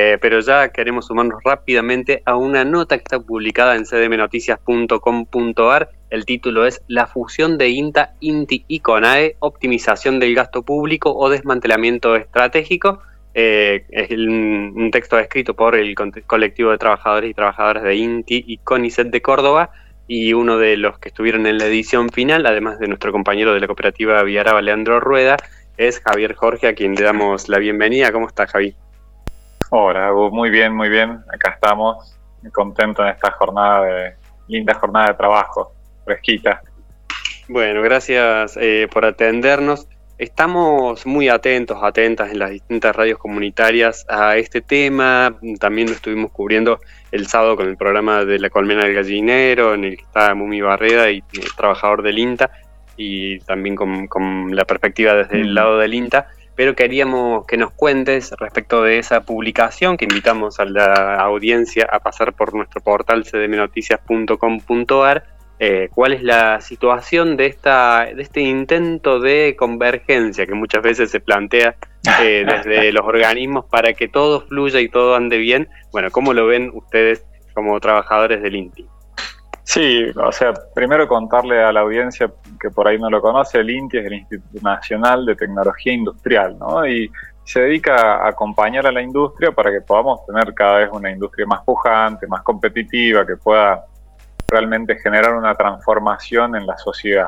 pero ya queremos sumarnos rápidamente a una nota que está publicada en cdmnoticias.com.ar. El título es La fusión de INTA, INTI y CONAE, optimización del gasto público o desmantelamiento estratégico. Es un texto escrito por el colectivo de trabajadores y trabajadoras de INTI y CONICET de Córdoba, y uno de los que estuvieron en la edición final, además de nuestro compañero de la cooperativa Villaraba, Leandro Rueda, es Javier Jorge, a quien le damos la bienvenida. ¿Cómo estás, Javi? Hola, muy bien, muy bien. Acá estamos, muy contentos en esta linda jornada de trabajo, fresquita. Bueno, gracias por atendernos. Estamos muy atentas en las distintas radios comunitarias a este tema. También lo estuvimos cubriendo el sábado con el programa de La Colmena del Gallinero, en el que está Mumi Barreda y el trabajador del INTA, y también con la perspectiva desde el lado del INTA. Pero queríamos que nos cuentes respecto de esa publicación, que invitamos a la audiencia a pasar por nuestro portal cdmnoticias.com.ar. ¿Cuál es la situación de este intento de convergencia que muchas veces se plantea desde los organismos para que todo fluya y todo ande bien? Bueno, ¿cómo lo ven ustedes como trabajadores del INTI? Sí, o sea, primero contarle a la audiencia que por ahí no lo conoce, el INTI es el Instituto Nacional de Tecnología Industrial, ¿no? Y se dedica a acompañar a la industria para que podamos tener cada vez una industria más pujante, más competitiva, que pueda realmente generar una transformación en la sociedad.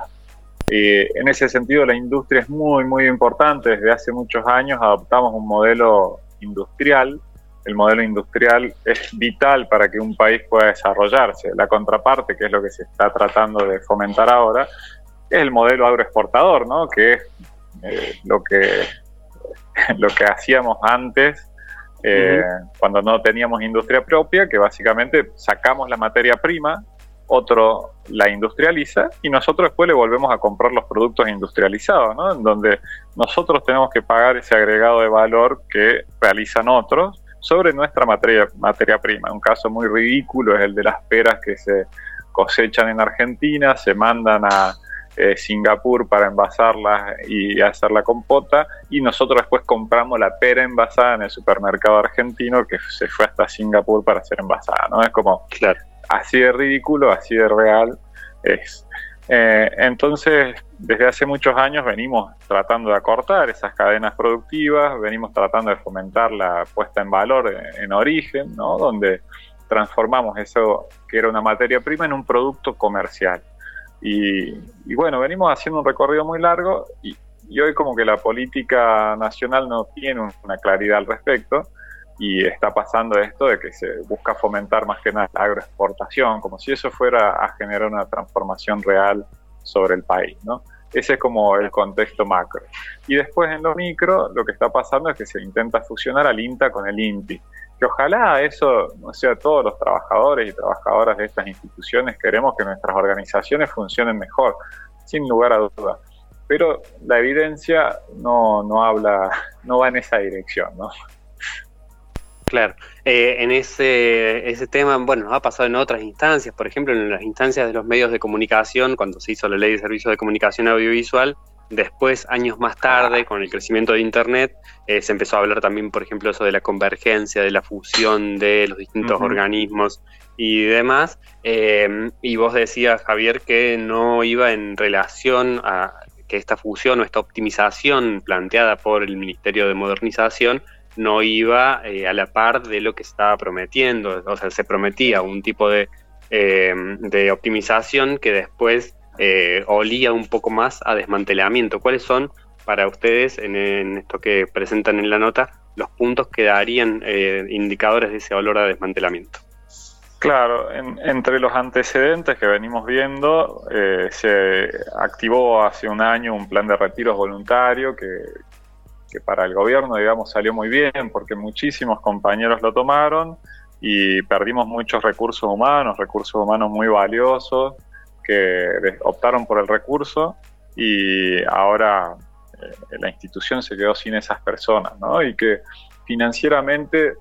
En ese sentido, la industria es muy, muy importante. Desde hace muchos años adoptamos un modelo industrial. El modelo industrial es vital para que un país pueda desarrollarse. La contraparte, que es lo que se está tratando de fomentar ahora, es el modelo agroexportador, ¿no? Que es lo que hacíamos antes, cuando no teníamos industria propia, que básicamente sacamos la materia prima, otro la industrializa y nosotros después le volvemos a comprar los productos industrializados, ¿no? En donde nosotros tenemos que pagar ese agregado de valor que realizan otros sobre nuestra materia prima. Un caso muy ridículo es el de las peras que se cosechan en Argentina, se mandan a Singapur para envasarlas y hacer la compota, y nosotros después compramos la pera envasada en el supermercado argentino que se fue hasta Singapur para ser envasada, ¿no? Es como, claro, así de ridículo, así de real es. Entonces, desde hace muchos años venimos tratando de acortar esas cadenas productivas, venimos tratando de fomentar la puesta en valor en origen, ¿no? Donde transformamos eso que era una materia prima en un producto comercial. Y bueno, venimos haciendo un recorrido muy largo y hoy como que la política nacional no tiene una claridad al respecto, y está pasando esto de que se busca fomentar más que nada la agroexportación, como si eso fuera a generar una transformación real sobre el país, ¿no? Ese es como el contexto macro. Y después en lo micro, lo que está pasando es que se intenta fusionar al INTA con el INTI. Que ojalá eso, o sea, todos los trabajadores y trabajadoras de estas instituciones queremos que nuestras organizaciones funcionen mejor, sin lugar a dudas. Pero la evidencia no va en esa dirección, ¿no? Claro, en ese tema, bueno, nos ha pasado en otras instancias, por ejemplo, en las instancias de los medios de comunicación, cuando se hizo la Ley de Servicios de Comunicación Audiovisual. Después, años más tarde, con el crecimiento de Internet, se empezó a hablar también, por ejemplo, eso de la convergencia, de la fusión de los distintos organismos y demás. Y vos decías, Javier, que no iba en relación a que esta fusión o esta optimización planteada por el Ministerio de Modernización no iba a la par de lo que se estaba prometiendo. O sea, se prometía un tipo de optimización que después olía un poco más a desmantelamiento. ¿Cuáles son para ustedes, en esto que presentan en la nota, los puntos que darían indicadores de ese olor a desmantelamiento? Claro, entre los antecedentes que venimos viendo, se activó hace un año un plan de retiros voluntario que para el gobierno, digamos, salió muy bien porque muchísimos compañeros lo tomaron y perdimos muchos recursos humanos muy valiosos que optaron por el recurso, y ahora la institución se quedó sin esas personas, ¿no? Y que financieramente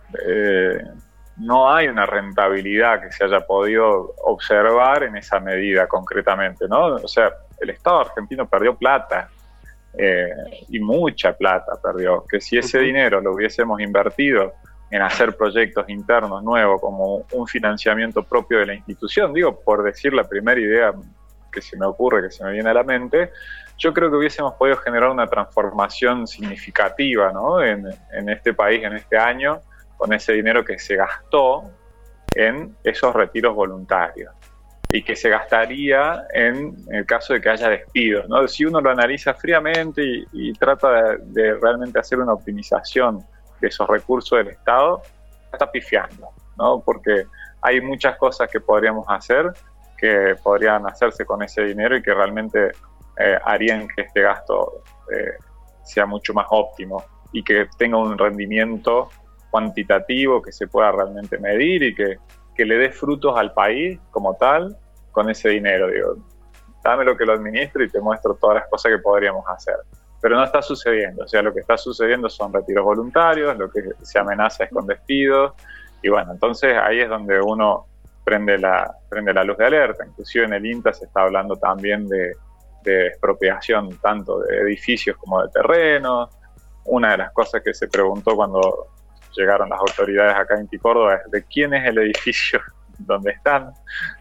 no hay una rentabilidad que se haya podido observar en esa medida concretamente, ¿no? O sea, el Estado argentino perdió plata, y mucha plata perdió, que si ese dinero lo hubiésemos invertido en hacer proyectos internos nuevos, como un financiamiento propio de la institución, digo, por decir la primera idea que se me ocurre, que se me viene a la mente, yo creo que hubiésemos podido generar una transformación significativa, ¿no? en este país, en este año, con ese dinero que se gastó en esos retiros voluntarios y que se gastaría en el caso de que haya despidos, ¿no? Si uno lo analiza fríamente y trata de realmente hacer una optimización de esos recursos del Estado, está pifiando, ¿no? Porque hay muchas cosas que podríamos hacer, que podrían hacerse con ese dinero y que realmente harían que este gasto sea mucho más óptimo y que tenga un rendimiento cuantitativo que se pueda realmente medir y que le dé frutos al país como tal con ese dinero. Digo, dame lo que lo administro y te muestro todas las cosas que podríamos hacer. Pero no está sucediendo, o sea, lo que está sucediendo son retiros voluntarios, lo que se amenaza es con despidos, y bueno, entonces ahí es donde uno prende la luz de alerta. Inclusive en el INTA se está hablando también de expropiación tanto de edificios como de terrenos. Una de las cosas que se preguntó cuando llegaron las autoridades acá en Córdoba es de quién es el edificio donde están.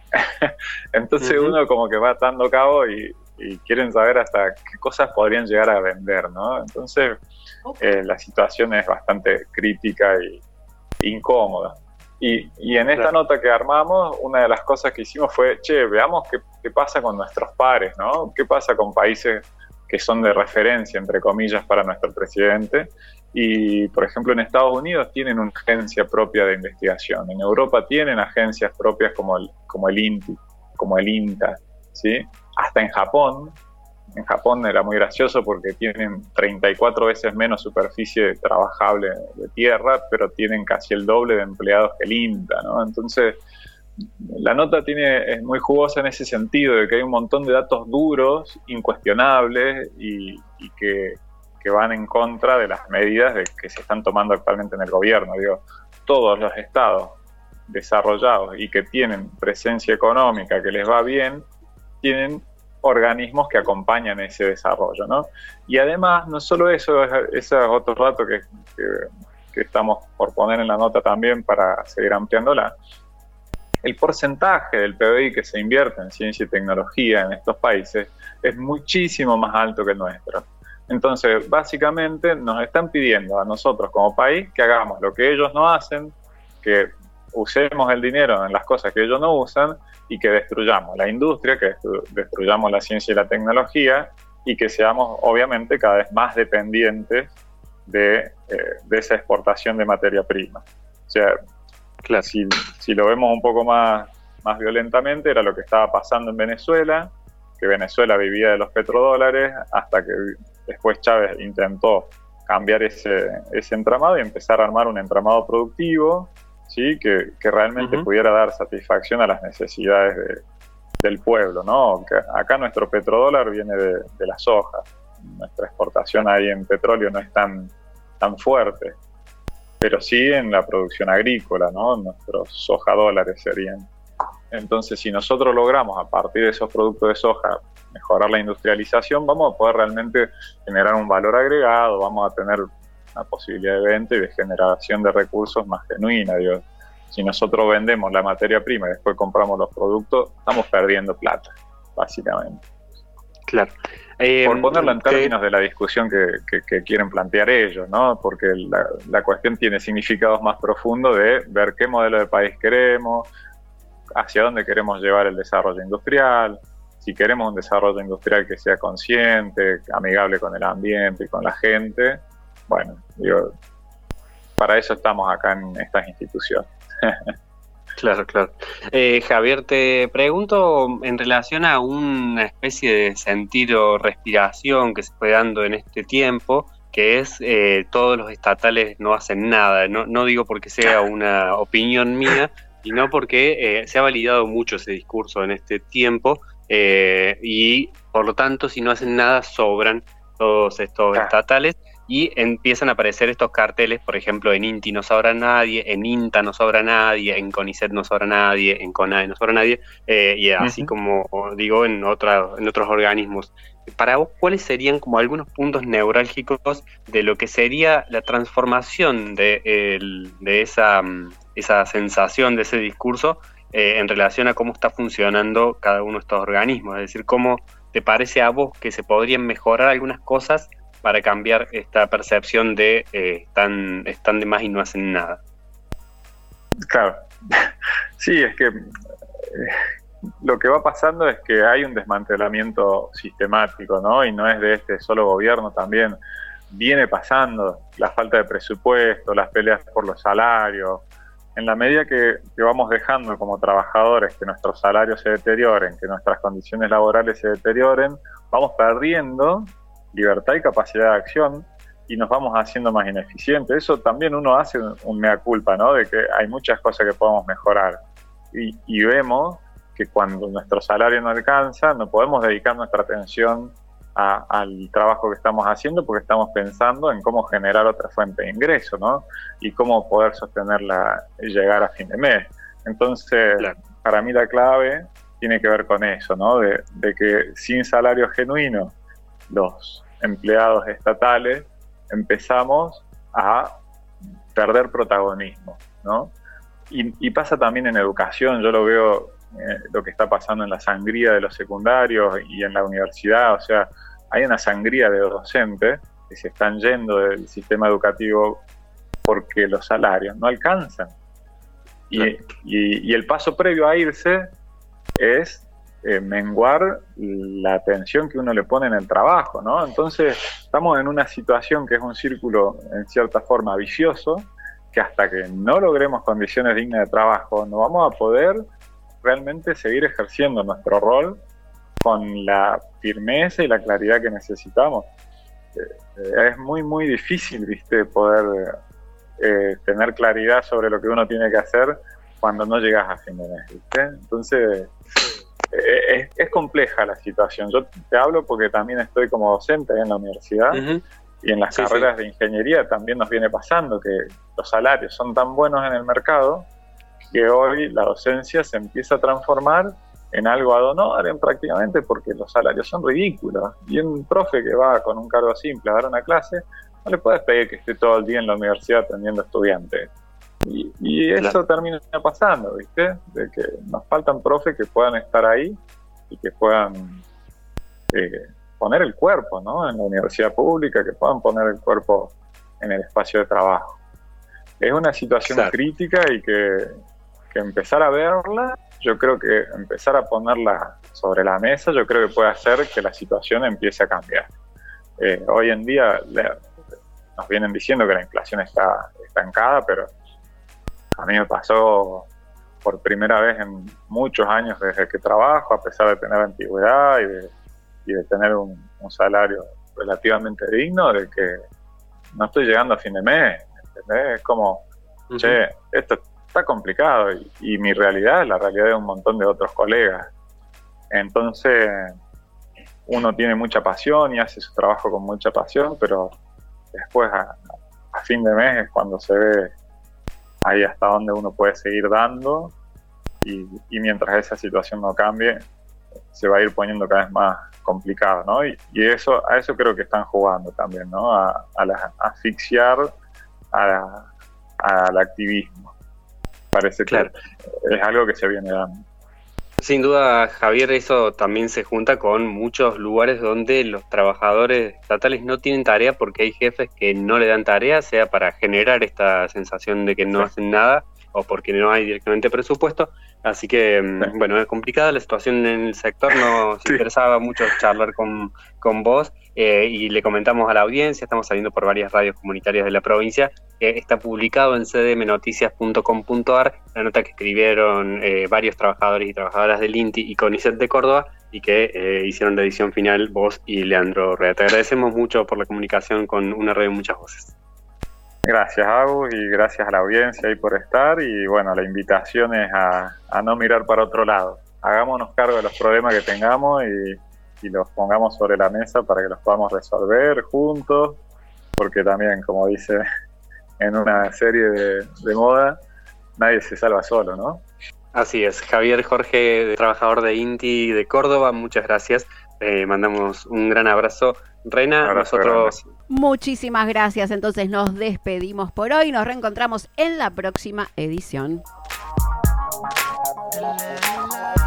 Entonces uno como que va atando cabo y quieren saber hasta qué cosas podrían llegar a vender, ¿no? Entonces la situación es bastante crítica e incómoda. Y en esta nota que armamos, una de las cosas que hicimos fue, veamos qué pasa con nuestros pares, ¿no? ¿Qué pasa con países que son de referencia, entre comillas, para nuestro presidente? Y, por ejemplo, en Estados Unidos tienen una agencia propia de investigación. En Europa tienen agencias propias como el INTI, como el INTA, ¿sí? Hasta en Japón era muy gracioso porque tienen 34 veces menos superficie trabajable de tierra, pero tienen casi el doble de empleados que el INTA, ¿no? Entonces, la nota es muy jugosa en ese sentido, de que hay un montón de datos duros, incuestionables y que van en contra de las medidas que se están tomando actualmente en el gobierno. Digo, todos los estados desarrollados y que tienen presencia económica, que les va bien, tienen organismos que acompañan ese desarrollo, ¿no? Y además, no solo eso, ese es otro dato que estamos por poner en la nota también para seguir ampliándola. El porcentaje del PBI que se invierte en ciencia y tecnología en estos países es muchísimo más alto que el nuestro. Entonces, básicamente nos están pidiendo a nosotros como país que hagamos lo que ellos no hacen, que usemos el dinero en las cosas que ellos no usan y que destruyamos la industria, que destruyamos la ciencia y la tecnología y que seamos obviamente cada vez más dependientes de esa exportación de materia prima. O sea, claro, si lo vemos un poco más violentamente, era lo que estaba pasando en Venezuela, que Venezuela vivía de los petrodólares hasta que después Chávez intentó cambiar ese entramado y empezar a armar un entramado productivo, ¿sí? que realmente pudiera dar satisfacción a las necesidades del pueblo, ¿no? Que acá nuestro petrodólar viene de la soja. Nuestra exportación ahí en petróleo no es tan fuerte, pero sí en la producción agrícola, ¿no? Nuestros soja dólares serían. Entonces, si nosotros logramos a partir de esos productos de soja mejorar la industrialización, vamos a poder realmente generar un valor agregado, vamos a tener una posibilidad de venta y de generación de recursos más genuina. Digo, si nosotros vendemos la materia prima y después compramos los productos, estamos perdiendo plata, básicamente. Claro. Por ponerlo en términos de la discusión que quieren plantear ellos, ¿no? Porque la cuestión tiene significados más profundos de ver qué modelo de país queremos, hacia dónde queremos llevar el desarrollo industrial, si queremos un desarrollo industrial que sea consciente, amigable con el ambiente y con la gente. Bueno, digo, para eso estamos acá en estas instituciones. Claro. Javier, te pregunto en relación a una especie de sentido respiración que se fue dando en este tiempo, que es todos los estatales no hacen nada. No digo porque sea una opinión mía, sino porque se ha validado mucho ese discurso en este tiempo y por lo tanto si no hacen nada sobran todos estos estatales y empiezan a aparecer estos carteles, por ejemplo en INTI no sobra nadie, en INTA no sobra nadie, en CONICET no sobra nadie, en CONADE no sobra nadie y así como digo en otros organismos. para vos, ¿cuáles serían como algunos puntos neurálgicos de lo que sería la transformación de esa sensación, de ese discurso, en relación a cómo está funcionando cada uno de estos organismos? Es decir, ¿cómo te parece a vos que se podrían mejorar algunas cosas para cambiar esta percepción de están de más y no hacen nada? Claro, sí, es que lo que va pasando es que hay un desmantelamiento sistemático, ¿no? Y no es de este solo gobierno, también viene pasando la falta de presupuesto, las peleas por los salarios. En la medida que vamos dejando como trabajadores que nuestros salarios se deterioren, que nuestras condiciones laborales se deterioren, vamos perdiendo libertad y capacidad de acción y nos vamos haciendo más ineficientes. Eso también uno hace un mea culpa, ¿no? De que hay muchas cosas que podemos mejorar. Y vemos que cuando nuestro salario no alcanza, no podemos dedicar nuestra atención al trabajo que estamos haciendo porque estamos pensando en cómo generar otra fuente de ingreso, ¿no? Y cómo poder sostenerla y llegar a fin de mes. Entonces, claro, para mí la clave tiene que ver con eso, ¿no? De que sin salario genuino, los empleados estatales empezamos a perder protagonismo, ¿no? Y pasa también en educación, yo lo veo, lo que está pasando en la sangría de los secundarios y en la universidad, o sea, hay una sangría de docentes que se están yendo del sistema educativo porque los salarios no alcanzan. Y el paso previo a irse es menguar la atención que uno le pone en el trabajo, ¿no? Entonces estamos en una situación que es un círculo en cierta forma vicioso, que hasta que no logremos condiciones dignas de trabajo no vamos a poder realmente seguir ejerciendo nuestro rol con la firmeza y la claridad que necesitamos. Es muy, muy difícil, ¿viste?, poder tener claridad sobre lo que uno tiene que hacer cuando no llegas a fin de mes, ¿viste? Entonces, es compleja la situación. Yo te hablo porque también estoy como docente en la universidad, uh-huh, y en las carreras de ingeniería también nos viene pasando que los salarios son tan buenos en el mercado que hoy la docencia se empieza a transformar en algo ad honorem prácticamente porque los salarios son ridículos. Y un profe que va con un cargo simple a dar una clase, no le puedes pedir que esté todo el día en la universidad atendiendo estudiantes. Y eso, claro, termina pasando, ¿viste? De que nos faltan profes que puedan estar ahí y que puedan poner el cuerpo, ¿no?, en la universidad pública, que puedan poner el cuerpo en el espacio de trabajo. Es una situación, claro, crítica y que empezar a verla, yo creo que empezar a ponerla sobre la mesa, yo creo que puede hacer que la situación empiece a cambiar. Hoy en día nos vienen diciendo que la inflación está estancada, pero a mí me pasó por primera vez en muchos años desde que trabajo, a pesar de tener antigüedad y de tener un salario relativamente digno, de que no estoy llegando a fin de mes, ¿entendés? Es como, uh-huh, che, esto está complicado y mi realidad es la realidad de un montón de otros colegas. Entonces, uno tiene mucha pasión y hace su trabajo con mucha pasión, pero después a fin de mes es cuando se ve ahí hasta dónde uno puede seguir dando y mientras esa situación no cambie, se va a ir poniendo cada vez más complicado, ¿no? Y a eso creo que están jugando también, ¿no? A asfixiar al activismo. Parece, claro, que es algo que se viene dando. Sin duda, Javier, eso también se junta con muchos lugares donde los trabajadores estatales no tienen tarea porque hay jefes que no le dan tarea, sea para generar esta sensación de que no, sí, hacen nada o porque no hay directamente presupuesto. Así que, sí, bueno, es complicada la situación en el sector. Nos, sí, interesaba mucho charlar con vos y le comentamos a la audiencia, estamos saliendo por varias radios comunitarias de la provincia. Está publicado en cdmnoticias.com.ar la nota que escribieron varios trabajadores y trabajadoras del INTI y CONICET de Córdoba y que hicieron la edición final vos y Leandro Rea. Te agradecemos mucho por la comunicación con una radio de muchas voces. Gracias, Agus, y gracias a la audiencia ahí por estar. Y bueno, la invitación es a no mirar para otro lado. Hagámonos cargo de los problemas que tengamos y los pongamos sobre la mesa para que los podamos resolver juntos, porque también, como dice en una serie de moda, nadie se salva solo, ¿no? Así es. Javier Jorge, trabajador de INTI de Córdoba, muchas gracias mandamos un gran abrazo. Rena, nosotros... Muchísimas gracias, entonces nos despedimos por hoy, nos reencontramos en la próxima edición.